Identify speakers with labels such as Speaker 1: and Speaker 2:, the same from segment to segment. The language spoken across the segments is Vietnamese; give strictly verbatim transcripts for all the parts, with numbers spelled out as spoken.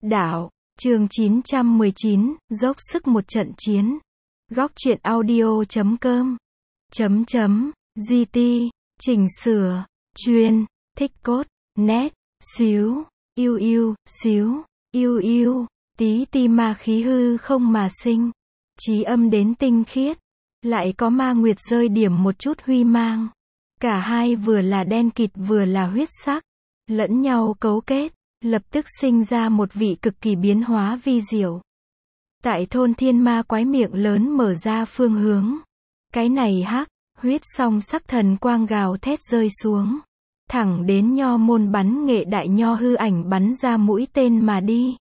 Speaker 1: Đạo, chương chín trăm mười chín, dốc sức một trận chiến. Góc truyện audio chấm com. Chấm chấm, giê tê, chỉnh sửa, chuyên, thích cốt, nét, xíu, yêu yêu, xíu, yêu yêu, tí ti ma khí hư không mà sinh. Chí âm đến tinh khiết. Lại có ma nguyệt rơi điểm một chút huy mang. Cả hai vừa là đen kịt vừa là huyết sắc. Lẫn nhau cấu kết. Lập tức sinh ra một vị cực kỳ biến hóa vi diệu. Tại thôn thiên ma quái miệng lớn mở ra phương hướng. Cái này hắc, huyết song sắc thần quang gào thét rơi xuống. Thẳng đến nho môn bắn nghệ đại nho hư ảnh bắn ra mũi tên mà đi.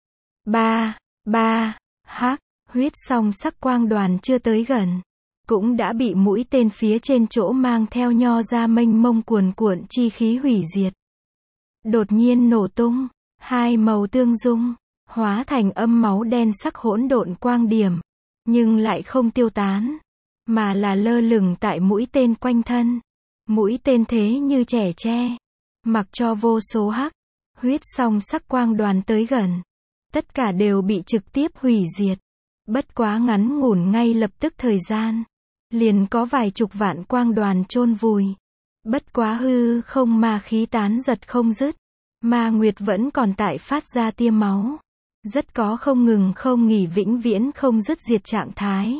Speaker 1: Ba, ba, hắc, huyết song sắc quang đoàn chưa tới gần. Cũng đã bị mũi tên phía trên chỗ mang theo nho ra mênh mông cuồn cuộn chi khí hủy diệt. Đột nhiên nổ tung, hai màu tương dung, hóa thành âm máu đen sắc hỗn độn quang điểm, nhưng lại không tiêu tán, mà là lơ lửng tại mũi tên quanh thân. Mũi tên thế như trẻ tre, mặc cho vô số hắc, huyết song sắc quang đoàn tới gần, tất cả đều bị trực tiếp hủy diệt. Bất quá ngắn ngủn ngay lập tức thời gian, liền có vài chục vạn quang đoàn chôn vùi. Bất quá hư không ma khí tán giật không dứt. Ma nguyệt vẫn còn tại phát ra tia máu. Rất có không ngừng không nghỉ vĩnh viễn không dứt diệt trạng thái.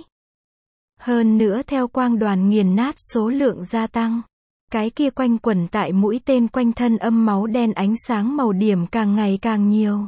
Speaker 1: Hơn nữa theo quang đoàn nghiền nát số lượng gia tăng. Cái kia quanh quẩn tại mũi tên quanh thân âm máu đen ánh sáng màu điểm càng ngày càng nhiều.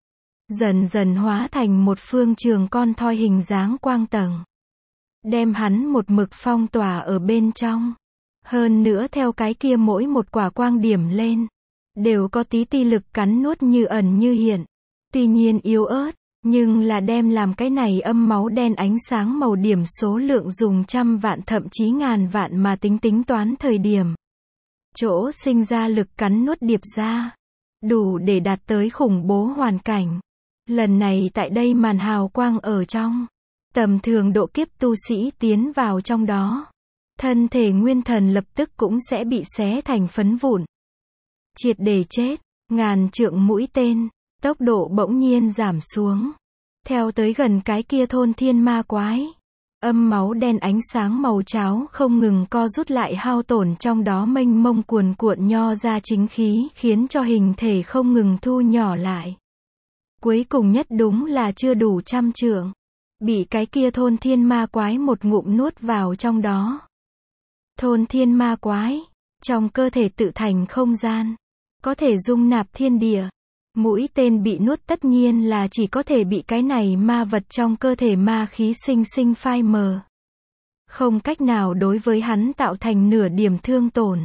Speaker 1: Dần dần hóa thành một phương trường con thoi hình dáng quang tầng. Đem hắn một mực phong tỏa ở bên trong. Hơn nữa theo cái kia mỗi một quả quang điểm lên. Đều có tí ti lực cắn nuốt như ẩn như hiện. Tuy nhiên yếu ớt, nhưng là đem làm cái này âm máu đen ánh sáng màu điểm số lượng dùng trăm vạn thậm chí ngàn vạn mà tính tính toán thời điểm. Chỗ sinh ra lực cắn nuốt điệp ra. Đủ để đạt tới khủng bố hoàn cảnh. Lần này tại đây màn hào quang ở trong. Tầm thường độ kiếp tu sĩ tiến vào trong đó. Thân thể nguyên thần lập tức cũng sẽ bị xé thành phấn vụn. Triệt để chết, ngàn trượng mũi tên, tốc độ bỗng nhiên giảm xuống. Theo tới gần cái kia thôn thiên ma quái. Âm máu đen ánh sáng màu cháo không ngừng co rút lại hao tổn trong đó mênh mông cuồn cuộn nho ra chính khí khiến cho hình thể không ngừng thu nhỏ lại. Cuối cùng nhất đúng là chưa đủ trăm trượng. Bị cái kia thôn thiên ma quái một ngụm nuốt vào trong đó. Thôn thiên ma quái, trong cơ thể tự thành không gian. Có thể dung nạp thiên địa. Mũi tên bị nuốt tất nhiên là chỉ có thể bị cái này ma vật trong cơ thể ma khí sinh sinh phai mờ. Không cách nào đối với hắn tạo thành nửa điểm thương tổn.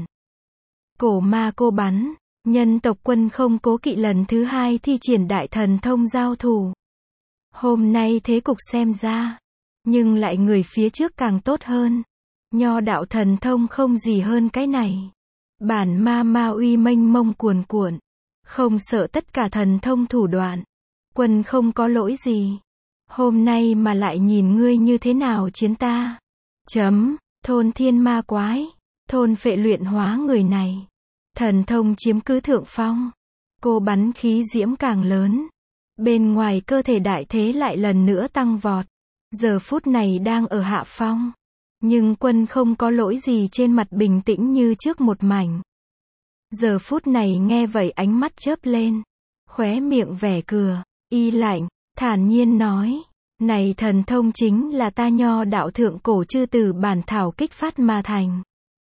Speaker 1: Cổ ma cô bắn, nhân tộc quân không cố kỵ lần thứ hai thi triển đại thần thông giao thủ. Hôm nay thế cục xem ra, nhưng lại người phía trước càng tốt hơn. Nho đạo thần thông không gì hơn cái này. Bản ma ma uy mênh mông cuồn cuộn. Không sợ tất cả thần thông thủ đoạn. Quân không có lỗi gì. Hôm nay mà lại nhìn ngươi như thế nào chiến ta. Chấm, thôn thiên ma quái. Thôn phệ luyện hóa người này. Thần thông chiếm cứ thượng phong. Cô bắn khí diễm càng lớn. Bên ngoài cơ thể đại thế lại lần nữa tăng vọt. Giờ phút này đang ở hạ phong. Nhưng quân không có lỗi gì trên mặt bình tĩnh như trước một mảnh. Giờ phút này nghe vậy ánh mắt chớp lên. Khóe miệng vẻ cửa, y lạnh, thản nhiên nói. Này thần thông chính là ta nho đạo thượng cổ chư tử bản thảo kích phát mà thành.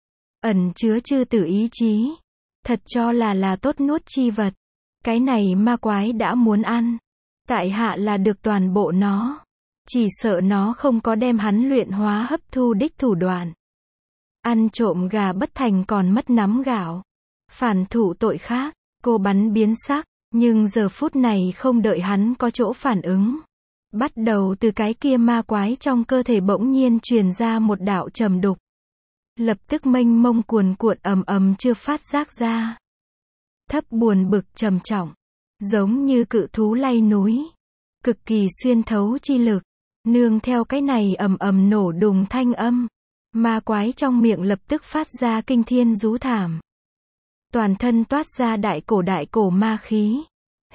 Speaker 1: Ẩn chứa chư tử ý chí. Thật cho là là tốt nuốt chi vật. Cái này ma quái đã muốn ăn. Tại hạ là được toàn bộ nó. Chỉ sợ nó không có đem hắn luyện hóa hấp thu đích thủ đoạn. Ăn trộm gà bất thành còn mất nắm gạo. Phản thủ tội khác, cô bắn biến sắc, nhưng giờ phút này không đợi hắn có chỗ phản ứng. Bắt đầu từ cái kia ma quái trong cơ thể bỗng nhiên truyền ra một đạo trầm đục. Lập tức mênh mông cuồn cuộn ầm ầm chưa phát giác ra. Thấp buồn bực trầm trọng, giống như cự thú lay núi. Cực kỳ xuyên thấu chi lực. Nương theo cái này ầm ầm nổ đùng thanh âm, ma quái trong miệng lập tức phát ra kinh thiên rú thảm. Toàn thân toát ra đại cổ đại cổ ma khí,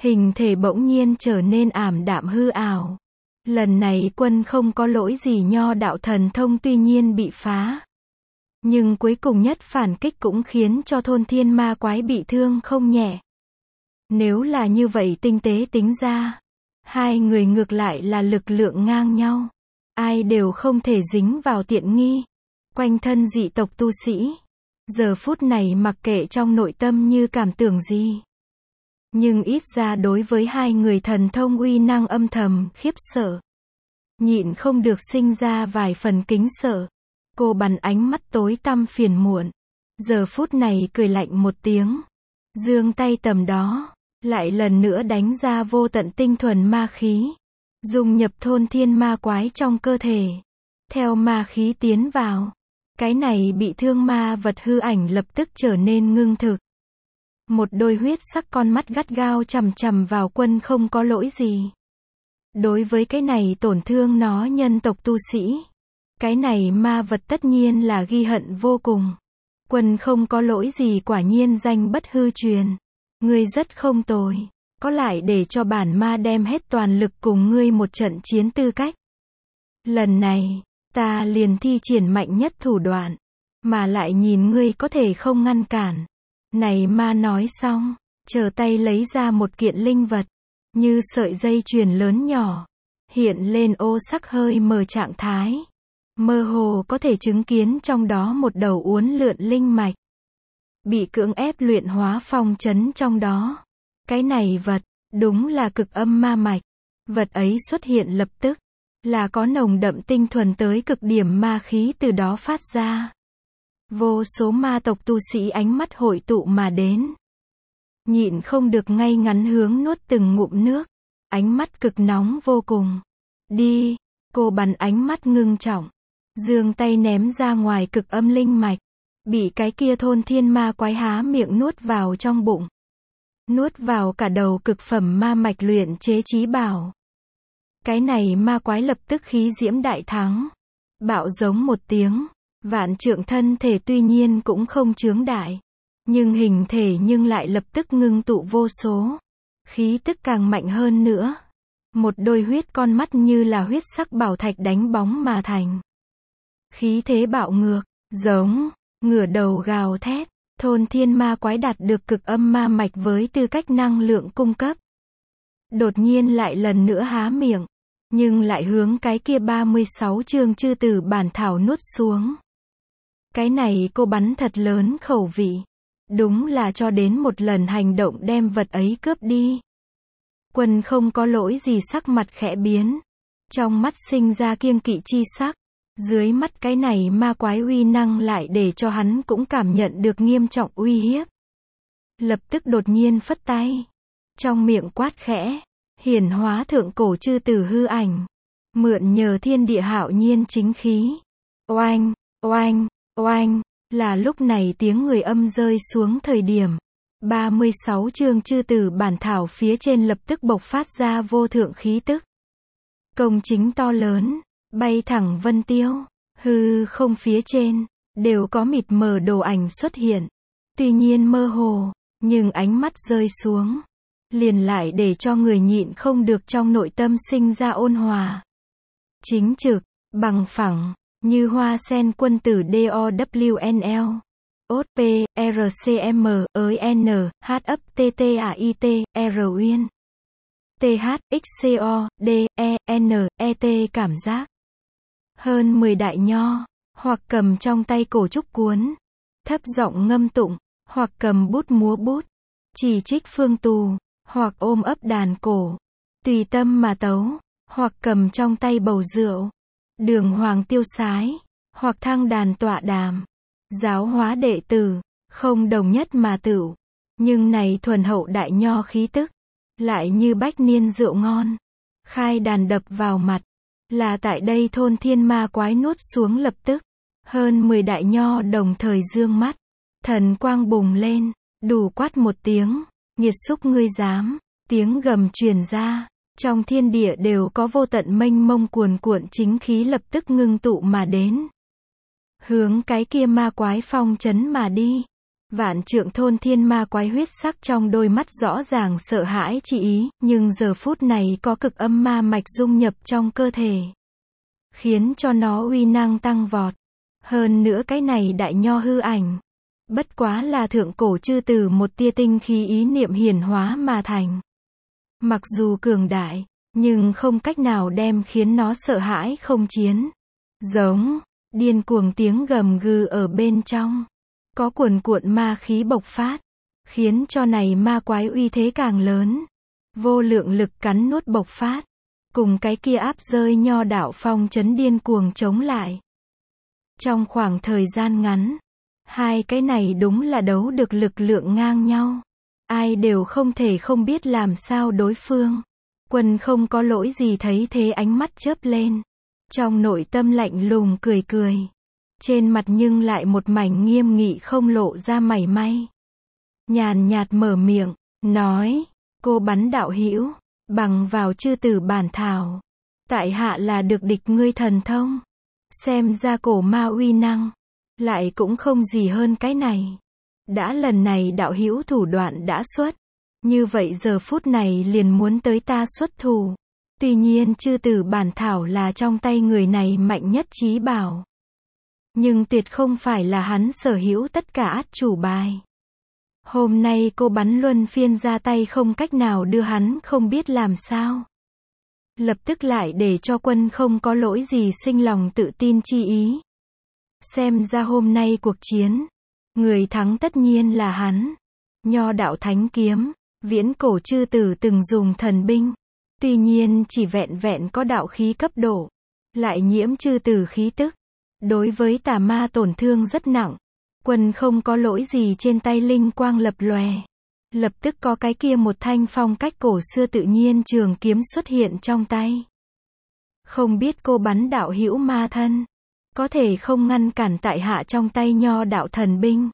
Speaker 1: Hình thể bỗng nhiên trở nên ảm đạm hư ảo. Lần này Quân không có lỗi gì, nho đạo thần thông tuy nhiên bị phá. Nhưng cuối cùng nhất phản kích cũng khiến cho thôn thiên ma quái bị thương không nhẹ. Nếu là như vậy tinh tế tính ra, hai người ngược lại là lực lượng ngang nhau. Ai đều không thể dính vào tiện nghi. Quanh thân dị tộc tu sĩ, giờ phút này mặc kệ trong nội tâm như cảm tưởng gì. Nhưng ít ra đối với hai người thần thông uy năng âm thầm khiếp sợ. Nhịn không được sinh ra vài phần kính sợ. Cô bắn ánh mắt tối tăm phiền muộn. Giờ phút này cười lạnh một tiếng. Giương tay tầm đó, lại lần nữa đánh ra vô tận tinh thuần ma khí. Dung nhập thôn thiên ma quái trong cơ thể. Theo ma khí tiến vào, cái này bị thương ma vật hư ảnh lập tức trở nên ngưng thực. Một đôi huyết sắc con mắt gắt gao chằm chằm vào Quân không có lỗi gì. Đối với cái này tổn thương nó nhân tộc tu sĩ, cái này ma vật tất nhiên là ghi hận vô cùng. Quân không có lỗi gì quả nhiên danh bất hư truyền. Ngươi rất không tồi. Có lại để cho bản ma đem hết toàn lực cùng ngươi một trận chiến tư cách. Lần này, ta liền thi triển mạnh nhất thủ đoạn. Mà lại nhìn ngươi có thể không ngăn cản. Này ma nói xong, trở tay lấy ra một kiện linh vật. Như sợi dây chuyền lớn nhỏ. Hiện lên ô sắc hơi mờ trạng thái. Mơ hồ có thể chứng kiến trong đó một đầu uốn lượn linh mạch. Bị cưỡng ép luyện hóa phong trấn trong đó. Cái này vật, đúng là cực âm ma mạch. Vật ấy xuất hiện lập tức, là có nồng đậm tinh thuần tới cực điểm ma khí từ đó phát ra. Vô số ma tộc tu sĩ ánh mắt hội tụ mà đến. Nhịn không được ngay ngắn hướng nuốt từng ngụm nước. Ánh mắt cực nóng vô cùng. Đi, cô bắn ánh mắt ngưng trọng. Giương tay ném ra ngoài cực âm linh mạch. Bị cái kia thôn thiên ma quái há miệng nuốt vào trong bụng. Nuốt vào cả đầu cực phẩm ma mạch luyện chế chí bảo. Cái này ma quái lập tức khí diễm đại thắng. Bạo giống một tiếng. Vạn trượng thân thể tuy nhiên cũng không chướng đại. Nhưng hình thể nhưng lại lập tức ngưng tụ vô số. Khí tức càng mạnh hơn nữa. Một đôi huyết con mắt như là huyết sắc bảo thạch đánh bóng mà thành. Khí thế bạo ngược, giống, ngửa đầu gào thét. Thôn thiên ma quái đạt được cực âm ma mạch với tư cách năng lượng cung cấp. Đột nhiên lại lần nữa há miệng. Nhưng lại hướng cái kia ba mươi sáu chương chư tử bản thảo nuốt xuống. Cái này cô bắn thật lớn khẩu vị. Đúng là cho đến một lần hành động đem vật ấy cướp đi. Quân không có lỗi gì sắc mặt khẽ biến. Trong mắt sinh ra kiêng kỵ chi sắc. Dưới mắt cái này ma quái uy năng lại để cho hắn cũng cảm nhận được nghiêm trọng uy hiếp. Lập tức đột nhiên phất tay. Trong miệng quát khẽ. Hiển hóa thượng cổ chư tử hư ảnh. Mượn nhờ thiên địa hạo nhiên chính khí. Oanh, oanh, oanh. Là lúc này tiếng người âm rơi xuống thời điểm. ba mươi sáu chương chư tử bản thảo phía trên lập tức bộc phát ra vô thượng khí tức. Công chính to lớn. Bay thẳng vân tiêu. Hư không phía trên. Đều có mịt mờ đồ ảnh xuất hiện. Tuy nhiên mơ hồ. Nhưng ánh mắt rơi xuống. Liền lại để cho người nhịn không được trong nội tâm sinh ra ôn hòa. Chính trực. Bằng phẳng. Như hoa sen quân tử đê o vê en lờ. ốt pê, rờ xê em, ới N, H ấp T T A I T, R Uyên. T H, X C O, D, E, N, E T cảm giác. Hơn mười đại nho, hoặc cầm trong tay cổ trúc cuốn, thấp giọng ngâm tụng, hoặc cầm bút múa bút, chỉ trích phương tù, hoặc ôm ấp đàn cổ, tùy tâm mà tấu, hoặc cầm trong tay bầu rượu, đường hoàng tiêu sái, hoặc thăng đàn tọa đàm, giáo hóa đệ tử, không đồng nhất mà tửu, nhưng này thuần hậu đại nho khí tức, lại như bách niên rượu ngon, khai đàn đập vào mặt, là tại đây thôn thiên ma quái nuốt xuống lập tức, hơn mười đại nho đồng thời dương mắt, thần quang bùng lên, đủ quát một tiếng, nghiệt xúc ngươi dám, tiếng gầm truyền ra, trong thiên địa đều có vô tận mênh mông cuồn cuộn chính khí lập tức ngưng tụ mà đến. Hướng cái kia ma quái phong trấn mà đi. Vạn trượng thôn thiên ma quái huyết sắc trong đôi mắt rõ ràng sợ hãi chi ý, nhưng giờ phút này có cực âm ma mạch dung nhập trong cơ thể, khiến cho nó uy năng tăng vọt. Hơn nữa cái này đại nho hư ảnh, bất quá là thượng cổ chư từ một tia tinh khí ý niệm hiển hóa mà thành. Mặc dù cường đại, nhưng không cách nào đem khiến nó sợ hãi không chiến. Giống, điên cuồng tiếng gầm gừ ở bên trong. Có cuồn cuộn ma khí bộc phát, khiến cho này ma quái uy thế càng lớn. Vô lượng lực cắn nuốt bộc phát, cùng cái kia áp rơi nho đạo phong chấn điên cuồng chống lại. Trong khoảng thời gian ngắn, hai cái này đúng là đấu được lực lượng ngang nhau. Ai đều không thể không biết làm sao đối phương. Quân không có lỗi gì thấy thế ánh mắt chớp lên. Trong nội tâm lạnh lùng cười cười. Trên mặt nhưng lại một mảnh nghiêm nghị không lộ ra mảy may. Nhàn nhạt mở miệng, nói, cô bắn đạo hữu, bằng vào chư tử bản thảo. Tại hạ là được địch ngươi thần thông. Xem ra cổ ma uy năng, lại cũng không gì hơn cái này. Đã lần này đạo hữu thủ đoạn đã xuất, như vậy giờ phút này liền muốn tới ta xuất thủ. Tuy nhiên chư tử bản thảo là trong tay người này mạnh nhất chí bảo, nhưng tuyệt không phải là hắn sở hữu tất cả át chủ bài. Hôm nay cô bắn luân phiên ra tay không cách nào đưa hắn không biết làm sao. Lập tức lại để cho quân không có lỗi gì sinh lòng tự tin chi ý. Xem ra hôm nay cuộc chiến, người thắng tất nhiên là hắn. Nho đạo thánh kiếm, viễn cổ chư tử từng dùng thần binh. Tuy nhiên chỉ vẹn vẹn có đạo khí cấp độ, lại nhiễm chư tử khí tức. Đối với tà ma tổn thương rất nặng. Quân không có lỗi gì trên tay linh quang lập lòe. Lập tức có cái kia một thanh phong cách cổ xưa tự nhiên trường kiếm xuất hiện trong tay. Không biết cô bắn đạo hữu ma thân, có thể không ngăn cản tại hạ trong tay nho đạo thần binh.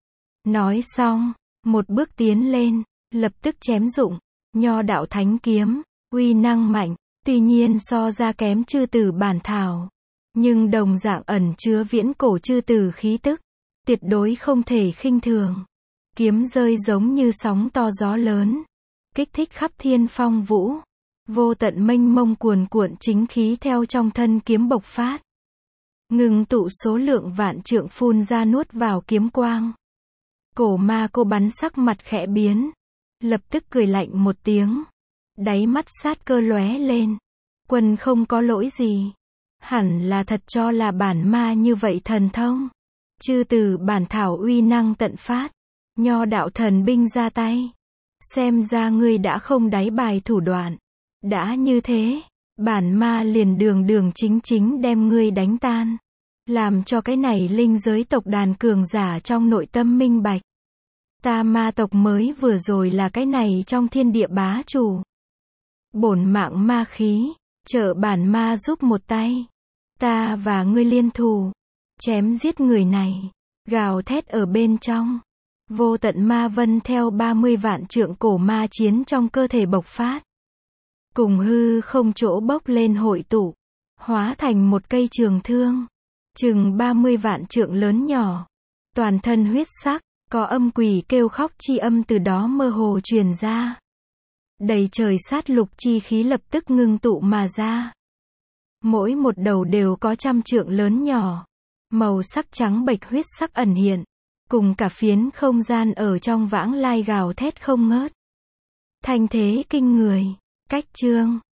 Speaker 1: Nói xong, một bước tiến lên, lập tức chém dụng, nho đạo thánh kiếm, uy năng mạnh, tuy nhiên so ra kém chư tử bản thảo. Nhưng đồng dạng ẩn chứa viễn cổ chư tử khí tức, tuyệt đối không thể khinh thường. Kiếm rơi giống như sóng to gió lớn, kích thích khắp thiên phong vũ. Vô tận mênh mông cuồn cuộn chính khí theo trong thân kiếm bộc phát. Ngừng tụ số lượng vạn trượng phun ra nuốt vào kiếm quang. Cổ ma cô bắn sắc mặt khẽ biến, lập tức cười lạnh một tiếng. Đáy mắt sát cơ lóe lên. Quân không có lỗi gì. Hẳn là thật cho là bản ma như vậy thần thông. Chư từ bản thảo uy năng tận phát. Nho đạo thần binh ra tay. Xem ra ngươi đã không đáy bài thủ đoạn. Đã như thế, bản ma liền đường đường chính chính đem ngươi đánh tan. Làm cho cái này linh giới tộc đàn cường giả trong nội tâm minh bạch. Ta ma tộc mới vừa rồi là cái này trong thiên địa bá chủ. Bổn mạng ma khí, trợ bản ma giúp một tay. Ta và ngươi liên thù, chém giết người này, gào thét ở bên trong. Vô tận ma vân theo ba mươi vạn trượng cổ ma chiến trong cơ thể bộc phát. Cùng hư không chỗ bốc lên hội tụ, hóa thành một cây trường thương, chừng ba mươi vạn trượng lớn nhỏ, toàn thân huyết sắc, có âm quỷ kêu khóc chi âm từ đó mơ hồ truyền ra. Đầy trời sát lục chi khí lập tức ngưng tụ mà ra. Mỗi một đầu đều có trăm trượng lớn nhỏ, màu sắc trắng bệch huyết sắc ẩn hiện, cùng cả phiến không gian ở trong vãng lai gào thét không ngớt. Thanh thế kinh người, cách chương